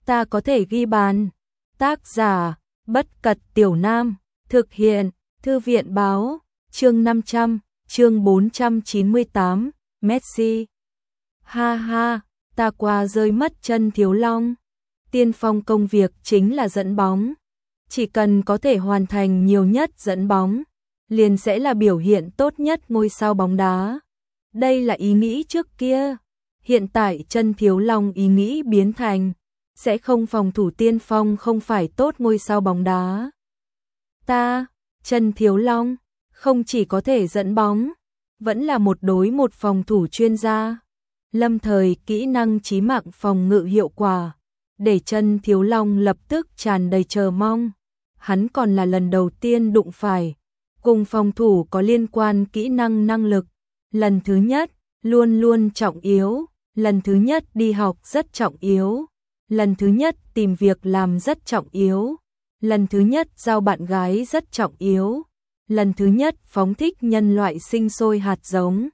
ta có thể ghi bàn. Tác giả, Bất Cật Tiểu Nam, thực hiện, Thư viện Báo, chương 500, chương 498, Messi. Ha ha, ta qua rơi mất chân Thiếu Long. Tiên phong công việc chính là dẫn bóng. Chỉ cần có thể hoàn thành nhiều nhất dẫn bóng, liền sẽ là biểu hiện tốt nhất ngôi sao bóng đá. Đây là ý nghĩ trước kia. Hiện tại chân Thiếu Long ý nghĩ biến thành sẽ không phòng thủ tiên phong không phải tốt ngôi sao bóng đá. Ta, chân Thiếu Long, không chỉ có thể dẫn bóng, vẫn là một đối một phòng thủ chuyên gia. Lâm thời kỹ năng chí mạng phòng ngự hiệu quả, để chân Thiếu Long lập tức tràn đầy chờ mong. Hắn còn là lần đầu tiên đụng phải cùng phòng thủ có liên quan kỹ năng năng lực. Lần thứ nhất, luôn luôn trọng yếu. Lần thứ nhất đi học rất trọng yếu. Lần thứ nhất tìm việc làm rất trọng yếu. Lần thứ nhất giao bạn gái rất trọng yếu. Lần thứ nhất phóng thích nhân loại sinh sôi hạt giống.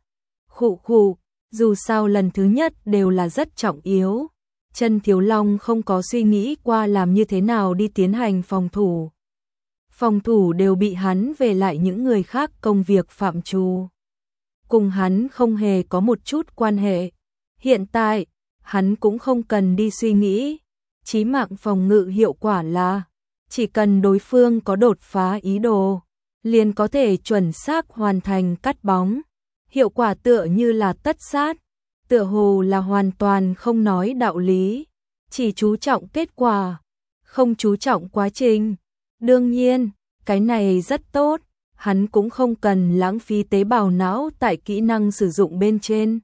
Khụ, dù sao lần thứ nhất đều là rất trọng yếu. Chân Thiếu Long không có suy nghĩ qua làm như thế nào đi tiến hành phòng thủ. Phòng thủ đều bị hắn về lại những người khác công việc phạm trù. Cùng hắn không hề có một chút quan hệ. Hiện tại, hắn cũng không cần đi suy nghĩ. Chí mạng phòng ngự hiệu quả là chỉ cần đối phương có đột phá ý đồ, liền có thể chuẩn xác hoàn thành cắt bóng. Hiệu quả tựa như là tất sát, tựa hồ là hoàn toàn không nói đạo lý, chỉ chú trọng kết quả, không chú trọng quá trình. Đương nhiên, cái này rất tốt, hắn cũng không cần lãng phí tế bào não tại kỹ năng sử dụng bên trên.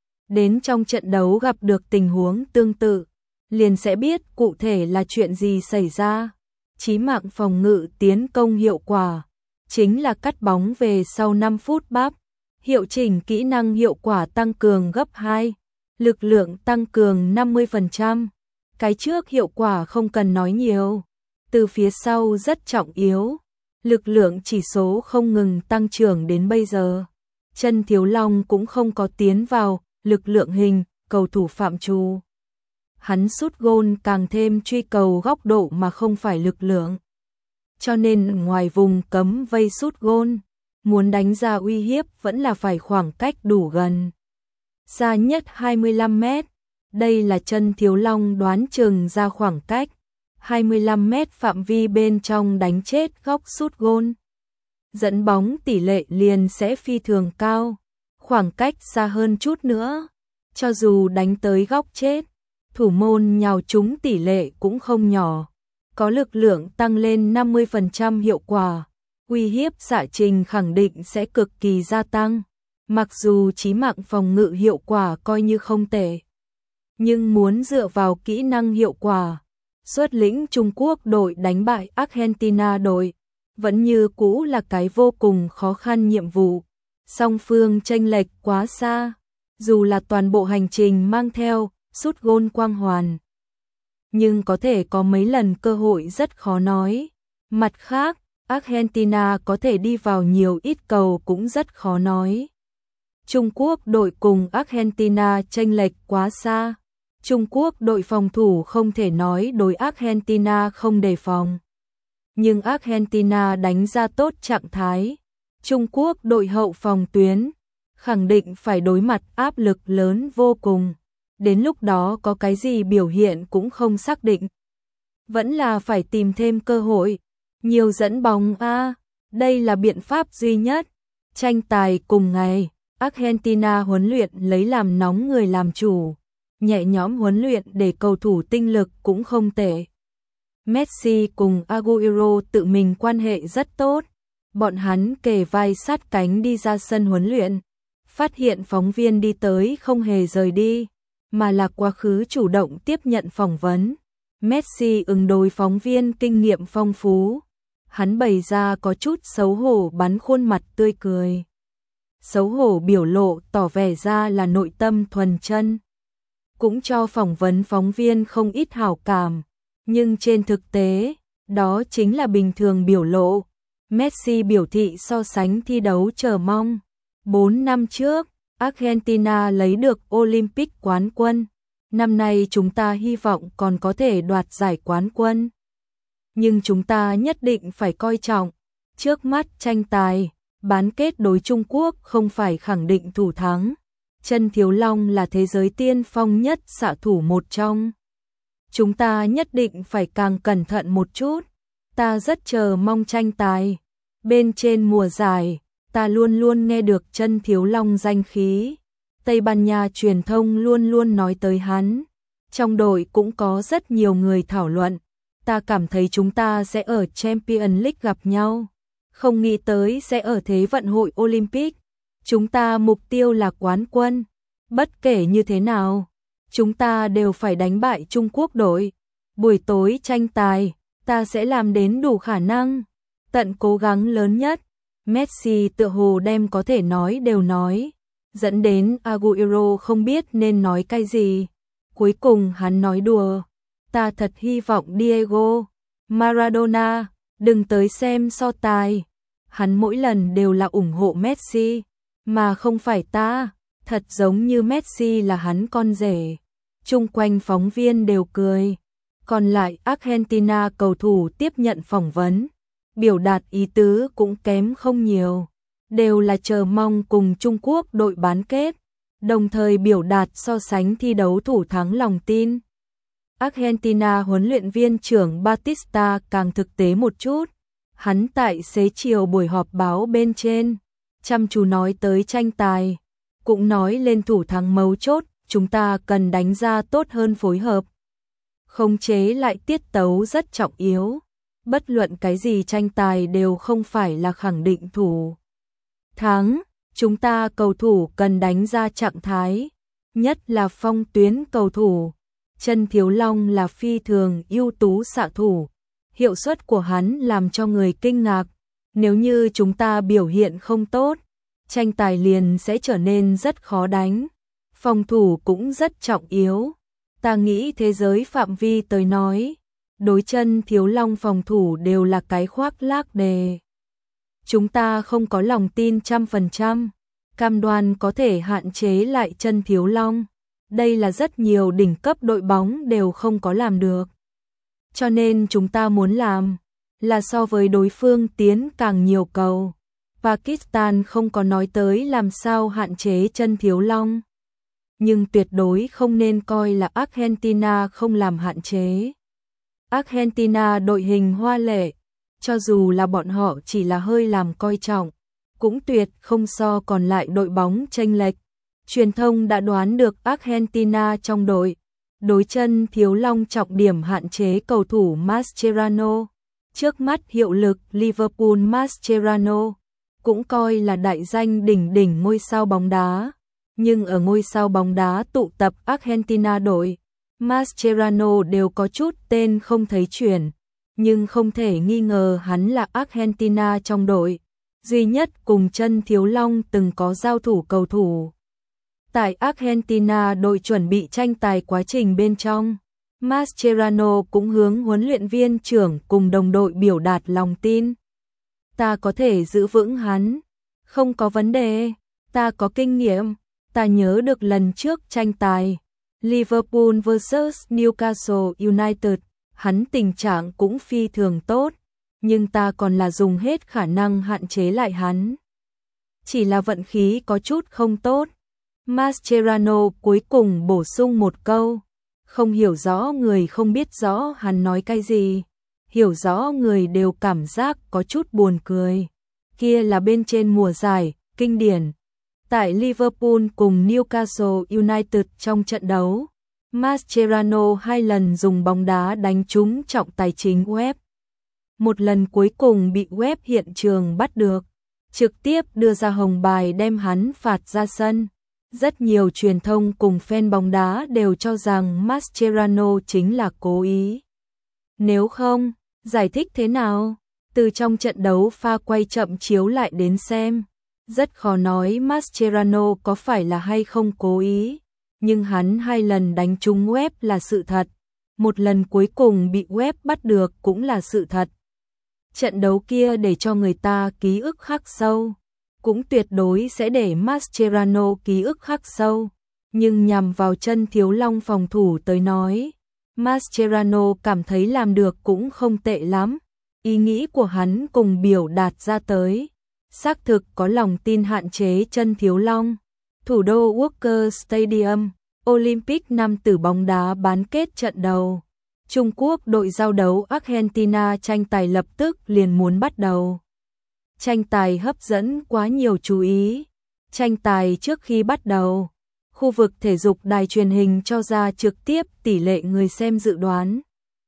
Đến trong trận đấu gặp được tình huống tương tự, liền sẽ biết cụ thể là chuyện gì xảy ra. Chí mạng phòng ngự tiến công hiệu quả chính là cắt bóng về sau 5 phút bắp. Hiệu chỉnh kỹ năng hiệu quả tăng cường gấp 2, lực lượng tăng cường 50%. Cái trước hiệu quả không cần nói nhiều, từ phía sau rất trọng yếu. Lực lượng chỉ số không ngừng tăng trưởng đến bây giờ. Chân Thiếu Long cũng không có tiến vào lực lượng hình, cầu thủ phạm trù. Hắn sút gôn càng thêm truy cầu góc độ mà không phải lực lượng. Cho nên ngoài vùng cấm vây sút gôn, muốn đánh ra uy hiếp vẫn là phải khoảng cách đủ gần. Xa nhất 25 mét, đây là chân Thiếu Long đoán chừng ra khoảng cách 25 mét phạm vi bên trong đánh chết góc sút gôn. Dẫn bóng tỷ lệ liền sẽ phi thường cao, khoảng cách xa hơn chút nữa. Cho dù đánh tới góc chết, thủ môn nhào trúng tỷ lệ cũng không nhỏ. Có lực lượng tăng lên 50% hiệu quả, uy hiếp xạ trình khẳng định sẽ cực kỳ gia tăng. Mặc dù chí mạng phòng ngự hiệu quả coi như không tệ, nhưng muốn dựa vào kỹ năng hiệu quả, xuất lĩnh Trung Quốc đội đánh bại Argentina đội, vẫn như cũ là cái vô cùng khó khăn nhiệm vụ. Song phương chênh lệch quá xa, dù là toàn bộ hành trình mang theo sút gôn quang hoàn, nhưng có thể có mấy lần cơ hội rất khó nói. Mặt khác, Argentina có thể đi vào nhiều ít cầu cũng rất khó nói. Trung Quốc đội cùng Argentina chênh lệch quá xa. Trung Quốc đội phòng thủ không thể nói đối Argentina không đề phòng. Nhưng Argentina đánh ra tốt trạng thái. Trung Quốc đội hậu phòng tuyến khẳng định phải đối mặt áp lực lớn vô cùng. Đến lúc đó có cái gì biểu hiện cũng không xác định. Vẫn là phải tìm thêm cơ hội. Nhiều dẫn bóng đây là biện pháp duy nhất. Tranh tài cùng ngày, Argentina huấn luyện lấy làm nóng người làm chủ. Nhẹ nhõm huấn luyện để cầu thủ tinh lực cũng không tệ. Messi cùng Agüero tự mình quan hệ rất tốt. Bọn hắn kề vai sát cánh đi ra sân huấn luyện. Phát hiện phóng viên đi tới không hề rời đi, mà là quá khứ chủ động tiếp nhận phỏng vấn. Messi ứng đối phóng viên kinh nghiệm phong phú. Hắn bày ra có chút xấu hổ bắn khuôn mặt tươi cười. Xấu hổ biểu lộ tỏ vẻ ra là nội tâm thuần chân. Cũng cho phỏng vấn phóng viên không ít hảo cảm. Nhưng trên thực tế, đó chính là bình thường biểu lộ. Messi biểu thị so sánh thi đấu chờ mong. 4 năm trước, Argentina lấy được Olympic quán quân. Năm nay chúng ta hy vọng còn có thể đoạt giải quán quân. Nhưng chúng ta nhất định phải coi trọng. Trước mắt tranh tài, bán kết đối Trung Quốc không phải khẳng định thủ thắng. Chân Thiếu Long là thế giới tiên phong nhất xạ thủ một trong. Chúng ta nhất định phải càng cẩn thận một chút. Ta rất chờ mong tranh tài. Bên trên mùa giải, ta luôn luôn nghe được Chân Thiếu Long danh khí. Tây Ban Nha truyền thông luôn luôn nói tới hắn. Trong đội cũng có rất nhiều người thảo luận. Ta cảm thấy chúng ta sẽ ở Champions League gặp nhau. Không nghĩ tới sẽ ở Thế vận hội Olympic. Chúng ta mục tiêu là quán quân. Bất kể như thế nào, chúng ta đều phải đánh bại Trung Quốc đội. Buổi tối tranh tài, ta sẽ làm đến đủ khả năng, tận cố gắng lớn nhất. Messi tựa hồ đem có thể nói đều nói, dẫn đến Agüero không biết nên nói cái gì. Cuối cùng hắn nói đùa, ta thật hy vọng Diego Maradona đừng tới xem so tài. Hắn mỗi lần đều là ủng hộ Messi, mà không phải ta, thật giống như Messi là hắn con rể. Chung quanh phóng viên đều cười. Còn lại Argentina cầu thủ tiếp nhận phỏng vấn, biểu đạt ý tứ cũng kém không nhiều, đều là chờ mong cùng Trung Quốc đội bán kết, đồng thời biểu đạt so sánh thi đấu thủ thắng lòng tin. Argentina huấn luyện viên trưởng Batista càng thực tế một chút, hắn tại xế chiều buổi họp báo bên trên, chăm chú nói tới tranh tài, cũng nói lên thủ thắng mấu chốt, chúng ta cần đánh ra tốt hơn phối hợp. Khống chế lại tiết tấu rất trọng yếu, bất luận cái gì tranh tài đều không phải là khẳng định thủ thắng, chúng ta cầu thủ cần đánh ra trạng thái, nhất là phong tuyến cầu thủ. Chân Thiếu Long là phi thường ưu tú xạ thủ, hiệu suất của hắn làm cho người kinh ngạc, nếu như chúng ta biểu hiện không tốt, tranh tài liền sẽ trở nên rất khó đánh. Phòng thủ cũng rất trọng yếu. Ta nghĩ thế giới phạm vi tới nói, đối Chân Thiếu Long phòng thủ đều là cái khoác lác đề. Chúng ta không có lòng tin 100%, cam đoan có thể hạn chế lại Chân Thiếu Long. Đây là rất nhiều đỉnh cấp đội bóng đều không có làm được. Cho nên chúng ta muốn làm là so với đối phương tiến càng nhiều cầu. Pakistan không có nói tới làm sao hạn chế Chân Thiếu Long, nhưng tuyệt đối không nên coi là Argentina không làm hạn chế. Argentina đội hình hoa lệ, cho dù là bọn họ chỉ là hơi làm coi trọng, cũng tuyệt không so còn lại đội bóng chênh lệch. Truyền thông đã đoán được Argentina trong đội, đối Chân Thiếu Long trọng điểm hạn chế cầu thủ Mascherano. Trước mắt hiệu lực Liverpool Mascherano, cũng coi là đại danh đỉnh đỉnh ngôi sao bóng đá. Nhưng ở ngôi sao bóng đá tụ tập Argentina đội, Mascherano đều có chút tên không thấy chuyển, nhưng không thể nghi ngờ hắn là Argentina trong đội, duy nhất cùng Chân Thiếu Long từng có giao thủ cầu thủ. Tại Argentina đội chuẩn bị tranh tài quá trình bên trong, Mascherano cũng hướng huấn luyện viên trưởng cùng đồng đội biểu đạt lòng tin. Ta có thể giữ vững hắn, không có vấn đề, ta có kinh nghiệm. Ta nhớ được lần trước tranh tài Liverpool vs Newcastle United, hắn tình trạng cũng phi thường tốt, nhưng ta còn là dùng hết khả năng hạn chế lại hắn. Chỉ là vận khí có chút không tốt. Mascherano cuối cùng bổ sung một câu, không hiểu rõ người không biết rõ hắn nói cái gì, hiểu rõ người đều cảm giác có chút buồn cười. Kia là bên trên mùa giải, kinh điển. Tại Liverpool cùng Newcastle United trong trận đấu, Mascherano 2 lần dùng bóng đá đánh trúng trọng tài chính web. Một lần cuối cùng bị web hiện trường bắt được, trực tiếp đưa ra hồng bài đem hắn phạt ra sân. Rất nhiều truyền thông cùng fan bóng đá đều cho rằng Mascherano chính là cố ý. Nếu không, giải thích thế nào? Từ trong trận đấu pha quay chậm chiếu lại đến xem, rất khó nói Mascherano có phải là hay không cố ý, nhưng hắn 2 lần đánh trúng web là sự thật, một lần cuối cùng bị web bắt được cũng là sự thật. Trận đấu kia để cho người ta ký ức khắc sâu, cũng tuyệt đối sẽ để Mascherano ký ức khắc sâu. nhưng nhằm vào chân Thiếu Long phòng thủ tới nói, Mascherano cảm thấy làm được cũng không tệ lắm. Ý nghĩ của hắn cùng biểu đạt ra tới, xác thực có lòng tin hạn chế chân Thiếu Long. Thủ đô Walker Stadium, Olympic nam tử bóng đá bán kết trận đầu. Trung Quốc đội giao đấu Argentina tranh tài lập tức liền muốn bắt đầu. Tranh tài hấp dẫn quá nhiều chú ý. Tranh tài trước khi bắt đầu, khu vực thể dục đài truyền hình cho ra trực tiếp tỷ lệ người xem dự đoán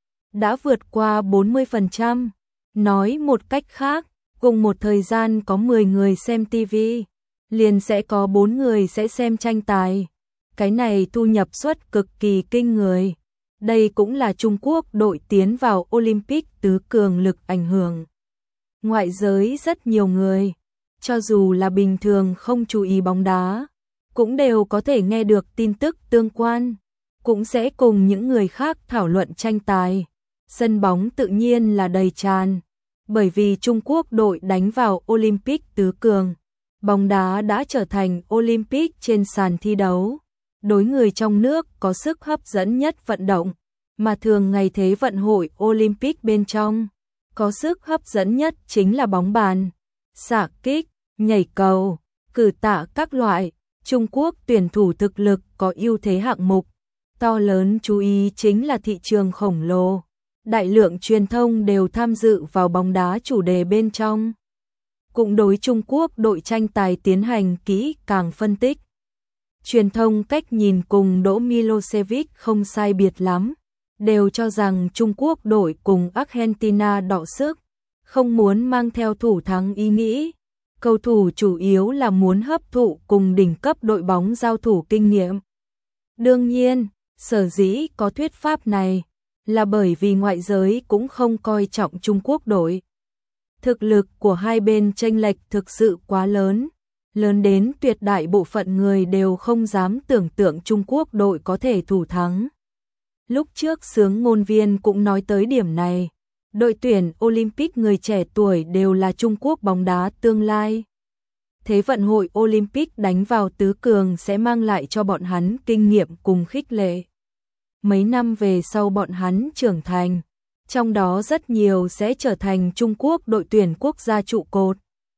đã vượt qua 40%. Nói một cách khác, cùng một thời gian có 10 người xem TV, liền sẽ có 4 người sẽ xem tranh tài. Cái này thu nhập suất cực kỳ kinh người. Đây cũng là Trung Quốc đội tiến vào Olympic tứ cường lực ảnh hưởng ngoại giới rất nhiều người, cho dù là bình thường không chú ý bóng đá, cũng đều có thể nghe được tin tức tương quan, cũng sẽ cùng những người khác thảo luận tranh tài. Sân bóng tự nhiên là đầy tràn, bởi vì Trung Quốc đội đánh vào Olympic tứ cường, bóng đá đã trở thành Olympic trên sàn thi đấu. Đối người trong nước có sức hấp dẫn nhất vận động, mà thường ngày thế vận hội Olympic bên trong, có sức hấp dẫn nhất chính là bóng bàn, xạ kích, nhảy cầu, cử tạ các loại. Trung Quốc tuyển thủ thực lực có ưu thế hạng mục, to lớn chú ý chính là thị trường khổng lồ. Đại lượng truyền thông đều tham dự vào bóng đá chủ đề bên trong. Cũng đối Trung Quốc đội tranh tài tiến hành kỹ càng phân tích. Truyền thông cách nhìn cùng Đỗ Milosevic không sai biệt lắm, đều cho rằng Trung Quốc đội cùng Argentina đọ sức, không muốn mang theo thủ thắng ý nghĩ. Cầu thủ chủ yếu là muốn hấp thụ cùng đỉnh cấp đội bóng giao thủ kinh nghiệm. Đương nhiên, sở dĩ có thuyết pháp này là bởi vì ngoại giới cũng không coi trọng Trung Quốc đội. Thực lực của hai bên chênh lệch thực sự quá lớn, lớn đến tuyệt đại bộ phận người đều không dám tưởng tượng Trung Quốc đội có thể thủ thắng. Lúc trước xướng ngôn viên cũng nói tới điểm này. Đội tuyển Olympic người trẻ tuổi đều là Trung Quốc bóng đá tương lai. Thế vận hội Olympic đánh vào tứ cường sẽ mang lại cho bọn hắn kinh nghiệm cùng khích lệ. Mấy năm về sau bọn hắn trưởng thành, trong đó rất nhiều sẽ trở thành Trung Quốc đội tuyển quốc gia trụ cột.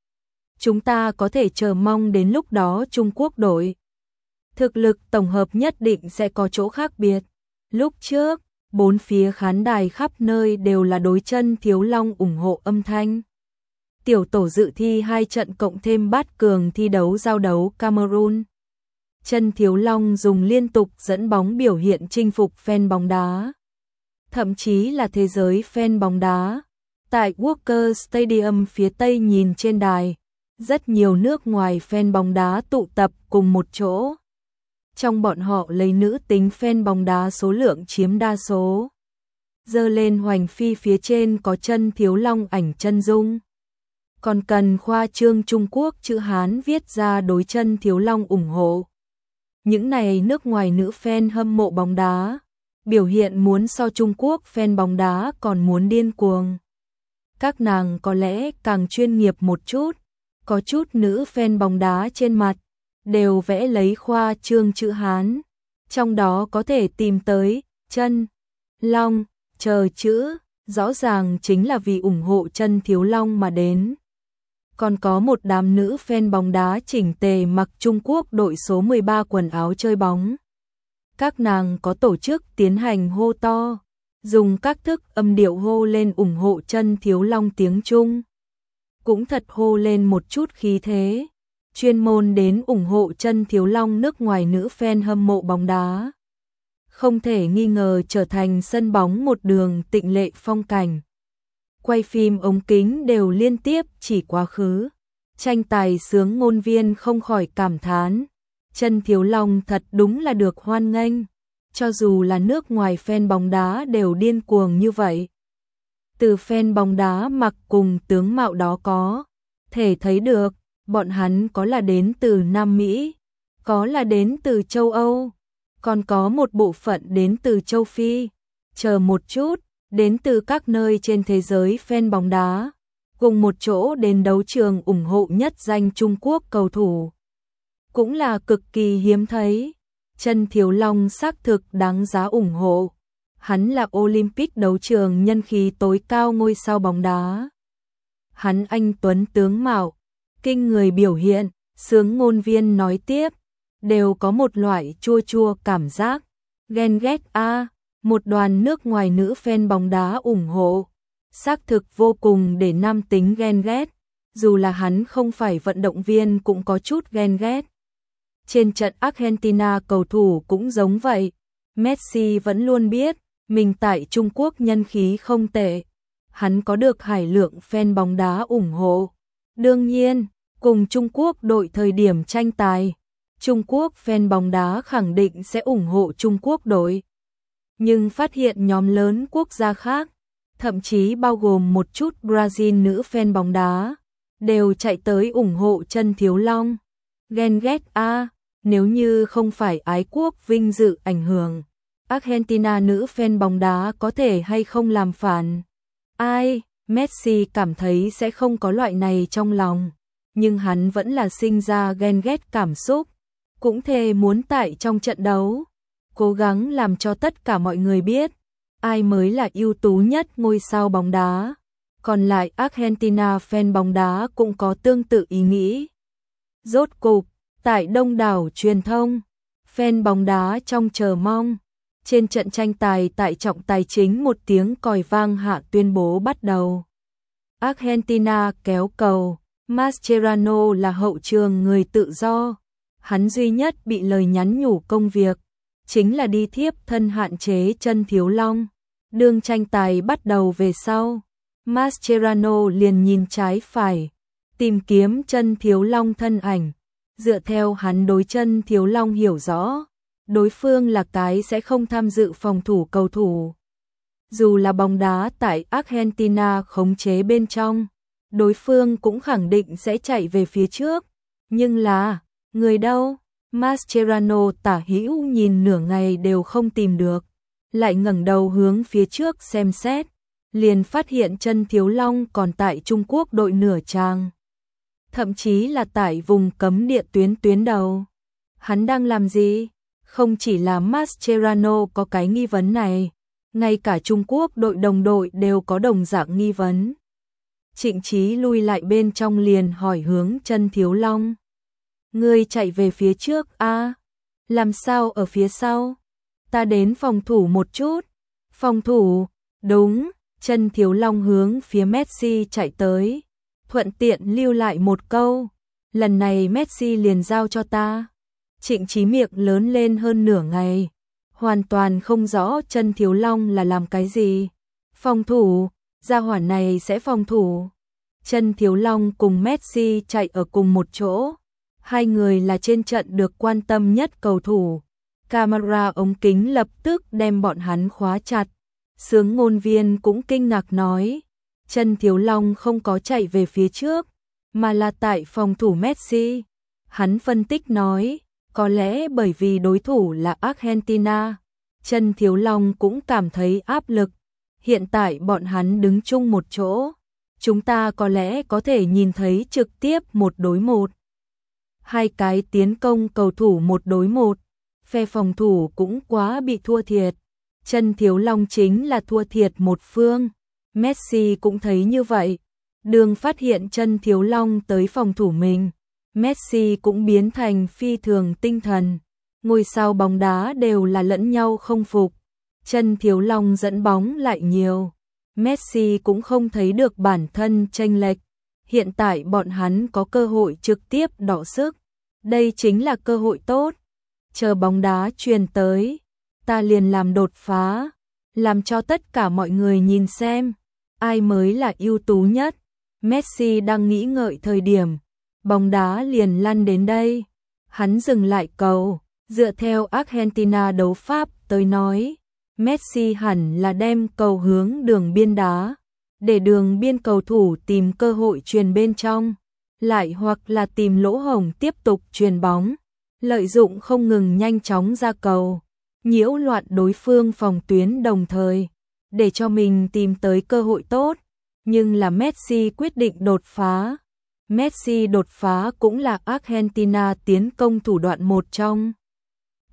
Chúng ta có thể chờ mong đến lúc đó Trung Quốc đội thực lực tổng hợp nhất định sẽ có chỗ khác biệt. Lúc trước, bốn phía khán đài khắp nơi đều là đối chân Thiếu Long ủng hộ âm thanh. Tiểu tổ dự thi 2 trận cộng thêm bát cường thi đấu giao đấu Cameroon. Chân Thiếu Long dùng liên tục dẫn bóng biểu hiện chinh phục fan bóng đá. Thậm chí là thế giới fan bóng đá. Tại Walker Stadium phía Tây nhìn trên đài, rất nhiều nước ngoài fan bóng đá tụ tập cùng một chỗ. Trong bọn họ lấy nữ tính fan bóng đá số lượng chiếm đa số. Giơ lên hoành phi phía trên có chân Thiếu Long ảnh chân dung. Còn cần khoa trương Trung Quốc chữ Hán viết ra đối chân Thiếu Long ủng hộ. Những này nước ngoài nữ fan hâm mộ bóng đá, biểu hiện muốn so Trung Quốc fan bóng đá còn muốn điên cuồng. Các nàng có lẽ càng chuyên nghiệp một chút, có chút nữ fan bóng đá trên mặt đều vẽ lấy khoa trương chữ Hán, trong đó có thể tìm tới chân Long chờ chữ, rõ ràng chính là vì ủng hộ chân Thiếu Long mà đến. Còn có một đám nữ fan bóng đá chỉnh tề mặc Trung Quốc đội số 13 quần áo chơi bóng. Các nàng có tổ chức tiến hành hô to, dùng các thức âm điệu hô lên ủng hộ chân Thiếu Long tiếng Trung. Cũng thật hô lên một chút khí thế, chuyên môn đến ủng hộ chân Thiếu Long nước ngoài nữ fan hâm mộ bóng đá. Không thể nghi ngờ trở thành sân bóng một đường tịnh lệ phong cảnh. Quay phim ống kính đều liên tiếp chỉ quá khứ. Tranh tài sướng ngôn viên không khỏi cảm thán. Chân Thiếu Long thật đúng là được hoan nghênh. Cho dù là nước ngoài fan bóng đá đều điên cuồng như vậy. Từ fan bóng đá mặc cùng tướng mạo đó có thể thấy được, bọn hắn có là đến từ Nam Mỹ, có là đến từ châu Âu, còn có một bộ phận đến từ châu Phi. Chờ một chút, đến từ các nơi trên thế giới fan bóng đá, cùng một chỗ đến đấu trường ủng hộ nhất danh Trung Quốc cầu thủ. Cũng là cực kỳ hiếm thấy. Chân Thiếu Long xác thực đáng giá ủng hộ. Hắn là Olympic đấu trường nhân khí tối cao ngôi sao bóng đá. Hắn anh tuấn tướng mạo, kinh người biểu hiện, sướng ngôn viên nói tiếp, đều có một loại chua chua cảm giác. Ghen ghét a, một đoàn nước ngoài nữ fan bóng đá ủng hộ. Xác thực vô cùng để nam tính ghen ghét, dù là hắn không phải vận động viên cũng có chút ghen ghét. Trên trận Argentina cầu thủ cũng giống vậy. Messi vẫn luôn biết, mình tại Trung Quốc nhân khí không tệ. Hắn có được hải lượng fan bóng đá ủng hộ. Đương nhiên, cùng Trung Quốc đội thời điểm tranh tài, Trung Quốc fan bóng đá khẳng định sẽ ủng hộ Trung Quốc đội. Nhưng phát hiện nhóm lớn quốc gia khác, thậm chí bao gồm một chút Brazil nữ fan bóng đá, đều chạy tới ủng hộ Chân Thiếu Long. Ghen ghét a, nếu như không phải ái quốc vinh dự ảnh hưởng, Argentina nữ fan bóng đá có thể hay không làm phản. Ai, Messi cảm thấy sẽ không có loại này trong lòng, nhưng hắn vẫn là sinh ra ghen ghét cảm xúc, cũng thề muốn tại trong trận đấu, cố gắng làm cho tất cả mọi người biết, ai mới là ưu tú nhất ngôi sao bóng đá. Còn lại Argentina fan bóng đá cũng có tương tự ý nghĩ. Rốt cục, tại đông đảo truyền thông, fan bóng đá trong chờ mong, trên trận tranh tài tại trọng tài chính một tiếng còi vang hạ tuyên bố bắt đầu. Argentina kéo cầu, Mascherano là hậu trường người tự do, hắn duy nhất bị lời nhắn nhủ công việc, chính là đi thiếp thân hạn chế Chân Thiếu Long. Đương tranh tài bắt đầu về sau, Mascherano liền nhìn trái phải, tìm kiếm Chân Thiếu Long thân ảnh, dựa theo hắn đối Chân Thiếu Long hiểu rõ, đối phương là cái sẽ không tham dự phòng thủ cầu thủ. Dù là bóng đá tại Argentina khống chế bên trong, đối phương cũng khẳng định sẽ chạy về phía trước. Nhưng là, người đâu? Mascherano tả hữu nhìn nửa ngày đều không tìm được, lại ngẩng đầu hướng phía trước xem xét, liền phát hiện Chân Thiếu Long còn tại Trung Quốc đội nửa tràng. Thậm chí là tại vùng cấm địa tuyến đầu. Hắn đang làm gì? Không chỉ là Mascherano có cái nghi vấn này, ngay cả Trung Quốc đội đồng đội đều có đồng dạng nghi vấn. Trịnh Chí lui lại bên trong liền hỏi hướng Chân Thiếu Long. Ngươi chạy về phía trước a? Làm sao ở phía sau? Ta đến phòng thủ một chút. Phòng thủ? Đúng, Chân Thiếu Long hướng phía Messi chạy tới, thuận tiện lưu lại một câu, lần này Messi liền giao cho ta. Trịnh Chí miệng lớn lên hơn nửa ngày, hoàn toàn không rõ Chân Thiếu Long là làm cái gì. Phòng thủ, gia hỏa này sẽ phòng thủ. Chân Thiếu Long cùng Messi chạy ở cùng một chỗ, hai người là trên trận được quan tâm nhất cầu thủ. Camera ống kính lập tức đem bọn hắn khóa chặt. Sướng ngôn viên cũng kinh ngạc nói, Chân Thiếu Long không có chạy về phía trước, mà là tại phòng thủ Messi. Hắn phân tích nói, có lẽ bởi vì đối thủ là Argentina, Chân Thiếu Long cũng cảm thấy áp lực. Hiện tại bọn hắn đứng chung một chỗ, chúng ta có lẽ có thể nhìn thấy trực tiếp một đối một. Hai cái tiến công cầu thủ một đối một, phe phòng thủ cũng quá bị thua thiệt. Chân Thiếu Long chính là thua thiệt một phương. Messi cũng thấy như vậy. Đường phát hiện Chân Thiếu Long tới phòng thủ mình, Messi cũng biến thành phi thường tinh thần. Ngôi sao bóng đá đều là lẫn nhau không phục. Chân Thiếu Long dẫn bóng lại nhiều, Messi cũng không thấy được bản thân chênh lệch. Hiện tại bọn hắn có cơ hội trực tiếp đọ sức. Đây chính là cơ hội tốt. Chờ bóng đá truyền tới, ta liền làm đột phá, làm cho tất cả mọi người nhìn xem ai mới là ưu tú nhất. Messi đang nghĩ ngợi thời điểm, bóng đá liền lăn đến đây. Hắn dừng lại cầu, dựa theo Argentina đấu pháp tới nói, Messi hẳn là đem cầu hướng đường biên đá, để đường biên cầu thủ tìm cơ hội truyền bên trong, lại hoặc là tìm lỗ hổng tiếp tục truyền bóng, lợi dụng không ngừng nhanh chóng ra cầu, nhiễu loạn đối phương phòng tuyến đồng thời, để cho mình tìm tới cơ hội tốt. Nhưng là Messi quyết định đột phá. Messi đột phá cũng là Argentina tiến công thủ đoạn một trong.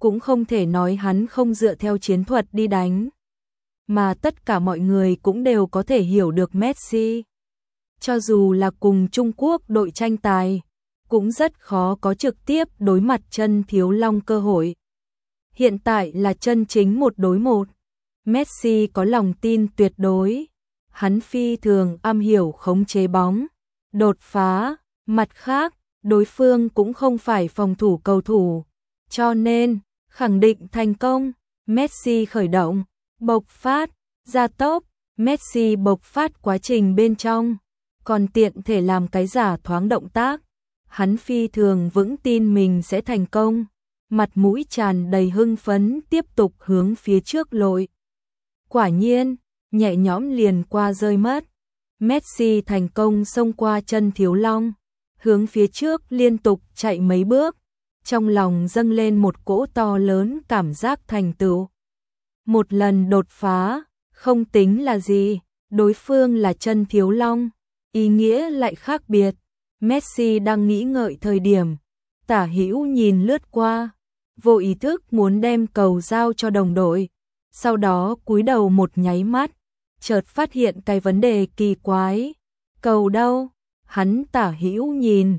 cũng không thể nói hắn không dựa theo chiến thuật đi đánh. Mà tất cả mọi người cũng đều có thể hiểu được Messi. Cho dù là cùng Trung Quốc đội tranh tài, cũng rất khó có trực tiếp đối mặt Chân Thiếu Long cơ hội. Hiện tại là chân chính 1 đối 1. Messi có lòng tin tuyệt đối. Hắn phi thường am hiểu khống chế bóng, đột phá. Mặt khác, đối phương cũng không phải phòng thủ cầu thủ. Cho nên, khẳng định thành công. Messi khởi động, bộc phát, gia tốc. Messi bộc phát quá trình bên trong, còn tiện thể làm cái giả thoáng động tác. Hắn phi thường vững tin mình sẽ thành công, mặt mũi tràn đầy hưng phấn tiếp tục hướng phía trước lội. Quả nhiên, nhẹ nhõm liền qua rơi mất. Messi thành công xông qua Chân Thiếu Long, hướng phía trước liên tục chạy mấy bước, trong lòng dâng lên một cỗ to lớn cảm giác thành tựu. Một lần đột phá, không tính là gì, đối phương là Chân Thiếu Long, ý nghĩa lại khác biệt. Messi đang nghĩ ngợi thời điểm, tả hữu nhìn lướt qua, vô ý thức muốn đem cầu giao cho đồng đội, sau đó cúi đầu một nháy mắt, chợt phát hiện cái vấn đề kỳ quái. Cầu đâu? Hắn tả hữu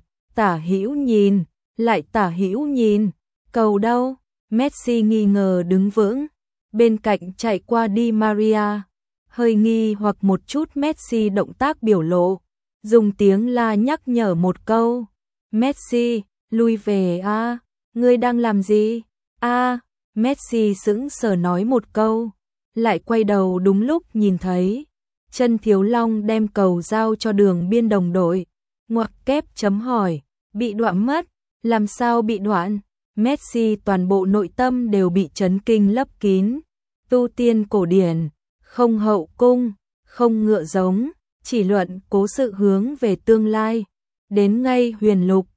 nhìn, lại tả hữu nhìn, cầu đâu? Messi nghi ngờ đứng vững, bên cạnh chạy qua Di Maria, hơi nghi hoặc một chút Messi động tác biểu lộ, dùng tiếng la nhắc nhở một câu. Messi, lui về a, ngươi đang làm gì? A, Messi sững sờ nói một câu, lại quay đầu đúng lúc nhìn thấy Chân Thiếu Long đem cầu giao cho đường biên đồng đội, ngoặc kép chấm hỏi, bị đoạn mất, làm sao bị đoạn? Messi toàn bộ nội tâm đều bị chấn kinh lấp kín. Tu tiên cổ điển, không hậu cung, không ngựa giống, chỉ luận cố sự hướng về tương lai, đến ngay huyền lục,